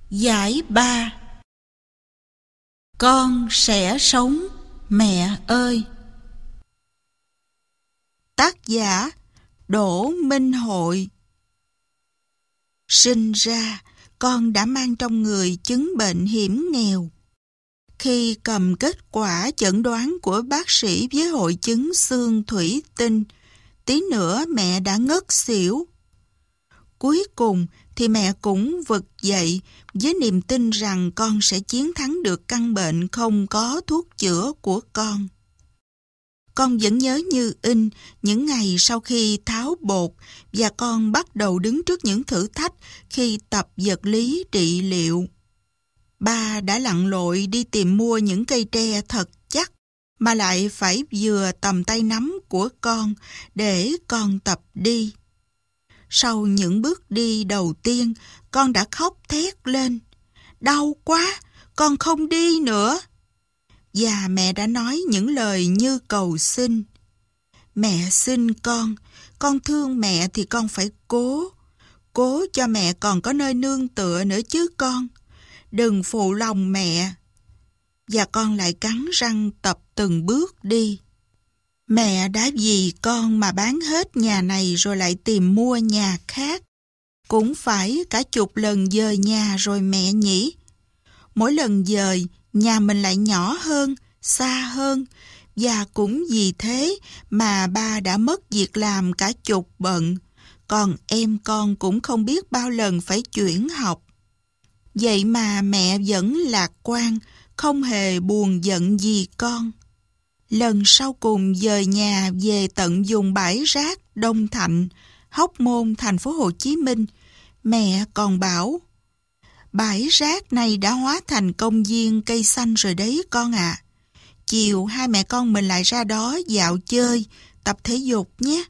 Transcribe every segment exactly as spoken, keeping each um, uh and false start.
Giải ba. Con sẽ sống, mẹ ơi. Tác giả Đỗ Minh Hội. Sinh ra, con đã mang trong người chứng bệnh hiểm nghèo. Khi cầm kết quả chẩn đoán của bác sĩ với hội chứng xương thủy tinh, tí nữa mẹ đã ngất xỉu. Cuối cùng thì mẹ cũng vực dậy với niềm tin rằng con sẽ chiến thắng được căn bệnh không có thuốc chữa của con. Con vẫn nhớ như in những ngày sau khi tháo bột và con bắt đầu đứng trước những thử thách khi tập vật lý trị liệu. Ba đã lặn lội đi tìm mua những cây tre thật chắc mà lại phải vừa tầm tay nắm của con để con tập đi. Sau những bước đi đầu tiên, con đã khóc thét lên. Đau quá, con không đi nữa. Và mẹ đã nói những lời như cầu xin. Mẹ xin con, con thương mẹ thì con phải cố. Cố cho mẹ còn có nơi nương tựa nữa chứ con. Đừng phụ lòng mẹ. Và con lại cắn răng tập từng bước đi. Mẹ đã vì con mà bán hết nhà này rồi lại tìm mua nhà khác. Cũng phải cả chục lần dời nhà rồi mẹ nhỉ. Mỗi lần dời, nhà mình lại nhỏ hơn, xa hơn. Và cũng vì thế mà ba đã mất việc làm cả chục bận. Còn em con cũng không biết bao lần phải chuyển học. Vậy mà mẹ vẫn lạc quan, không hề buồn giận gì con. Lần sau cùng dời nhà về tận vùng bãi rác Đông Thạnh, Hóc Môn, thành phố Hồ Chí Minh, mẹ còn bảo: bãi rác này đã hóa thành công viên cây xanh rồi đấy con ạ. À. Chiều hai mẹ con mình lại ra đó dạo chơi, tập thể dục nhé.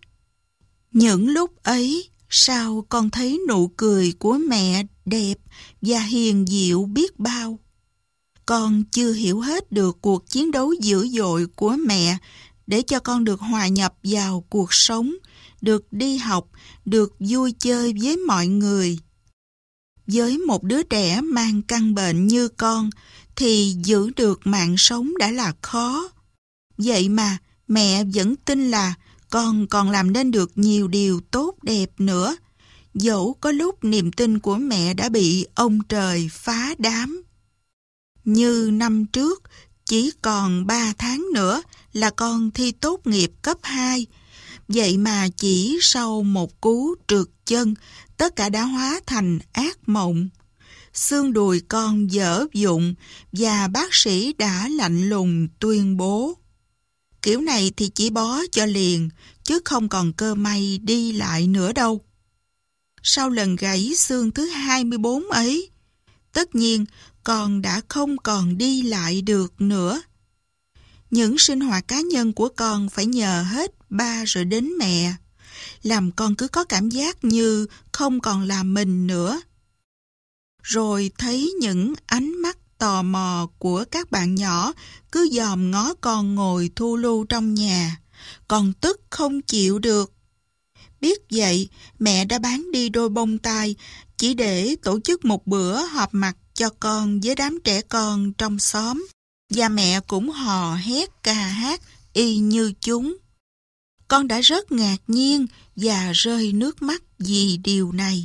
Những lúc ấy, sao con thấy nụ cười của mẹ đẹp và hiền diệu biết bao. Con chưa hiểu hết được cuộc chiến đấu dữ dội của mẹ để cho con được hòa nhập vào cuộc sống, được đi học, được vui chơi với mọi người. Với một đứa trẻ mang căn bệnh như con thì giữ được mạng sống đã là khó. Vậy mà mẹ vẫn tin là con còn làm nên được nhiều điều tốt đẹp nữa, dẫu có lúc niềm tin của mẹ đã bị ông trời phá đám. Như năm trước, chỉ còn ba tháng nữa là con thi tốt nghiệp cấp hai. Vậy mà chỉ sau một cú trượt chân, tất cả đã hóa thành ác mộng. Xương đùi con vỡ vụn và bác sĩ đã lạnh lùng tuyên bố: kiểu này thì chỉ bó cho liền, chứ không còn cơ may đi lại nữa đâu. Sau lần gãy xương thứ hai mươi bốn ấy, tất nhiên con đã không còn đi lại được nữa. Những sinh hoạt cá nhân của con phải nhờ hết ba rồi đến mẹ, làm con cứ có cảm giác như không còn là mình nữa. Rồi thấy những ánh mắt tò mò của các bạn nhỏ cứ dòm ngó con ngồi thu lu trong nhà, con tức không chịu được. Biết vậy, mẹ đã bán đi đôi bông tai chỉ để tổ chức một bữa họp mặt cho con với đám trẻ con trong xóm. Và mẹ cũng hò hét ca hát y như chúng. Con đã rất ngạc nhiên và rơi nước mắt vì điều này.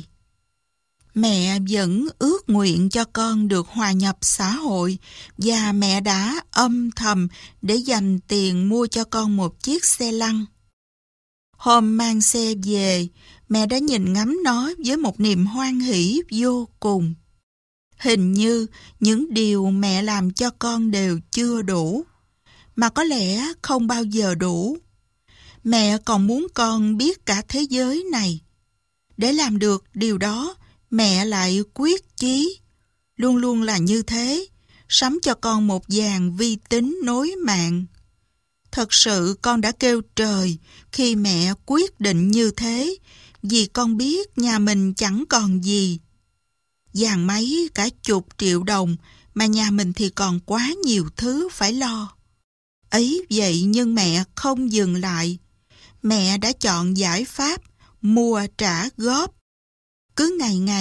Mẹ vẫn ước nguyện cho con được hòa nhập xã hội và mẹ đã âm thầm để dành tiền mua cho con một chiếc xe lăn. Hôm mang xe về, mẹ đã nhìn ngắm nó với một niềm hoan hỷ vô cùng. Hình như những điều mẹ làm cho con đều chưa đủ, mà có lẽ không bao giờ đủ. Mẹ còn muốn con biết cả thế giới này. Để làm được điều đó, mẹ lại quyết chí, luôn luôn là như thế, sắm cho con một dàn vi tính nối mạng. Thật sự con đã kêu trời khi mẹ quyết định như thế, vì con biết nhà mình chẳng còn gì. Dàn máy cả chục triệu đồng, mà nhà mình thì còn quá nhiều thứ phải lo. Ấy vậy nhưng mẹ không dừng lại. Mẹ đã chọn giải pháp mua trả góp. Cứ ngày ngày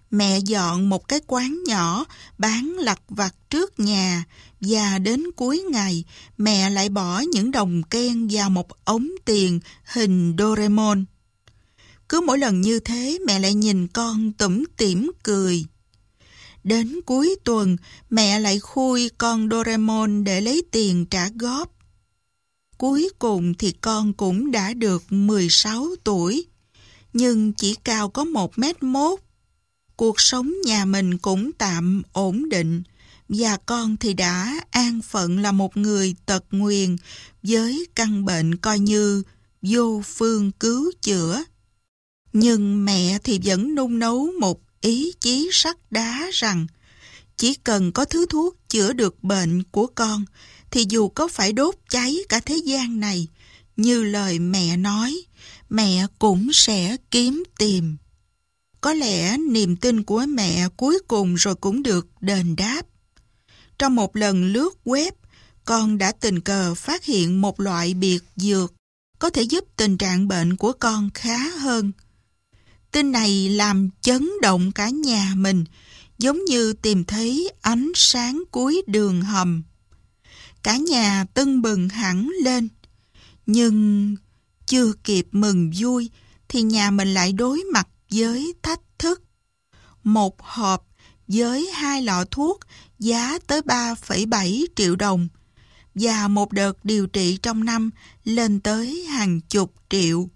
Mẹ dọn một cái quán nhỏ bán lặt vặt trước nhà, và đến cuối ngày mẹ lại bỏ những đồng ken vào một ống tiền hình Doraemon. Cứ mỗi lần như thế mẹ lại nhìn con tủm tỉm cười. Đến cuối tuần mẹ lại khui con Doraemon để lấy tiền trả góp. Cuối cùng thì con cũng đã được mười sáu tuổi, nhưng chỉ cao có một mét mốt. Cuộc sống nhà mình cũng tạm ổn định, và con thì đã an phận là một người tật nguyền với căn bệnh coi như vô phương cứu chữa. Nhưng mẹ thì vẫn nung nấu một ý chí sắt đá rằng chỉ cần có thứ thuốc chữa được bệnh của con thì dù có phải đốt cháy cả thế gian này, như lời mẹ nói, mẹ cũng sẽ kiếm tìm. Có lẽ niềm tin của mẹ cuối cùng rồi cũng được đền đáp. Trong một lần lướt web, con đã tình cờ phát hiện một loại biệt dược có thể giúp tình trạng bệnh của con khá hơn. Tin này làm chấn động cả nhà mình, giống như tìm thấy ánh sáng cuối đường hầm. Cả nhà tưng bừng hẳn lên. Nhưng chưa kịp mừng vui thì nhà mình lại đối mặt với thách thức. Một hộp với hai lọ thuốc giá tới ba phẩy bảy triệu đồng và một đợt điều trị trong năm lên tới hàng chục triệu.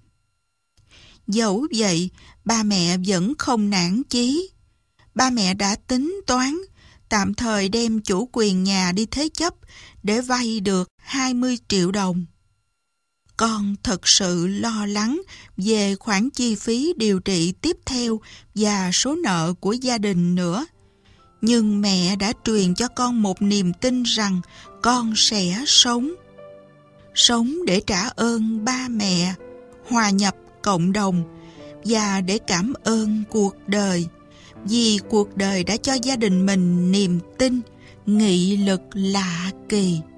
Dẫu vậy, ba mẹ vẫn không nản chí. Ba mẹ đã tính toán tạm thời đem chủ quyền nhà đi thế chấp để vay được hai mươi triệu đồng. Con thật sự lo lắng về khoản chi phí điều trị tiếp theo và số nợ của gia đình nữa. Nhưng mẹ đã truyền cho con một niềm tin rằng con sẽ sống. Sống để trả ơn ba mẹ, hòa nhập cộng đồng và để cảm ơn cuộc đời. Vì cuộc đời đã cho gia đình mình niềm tin, nghị lực lạ kỳ.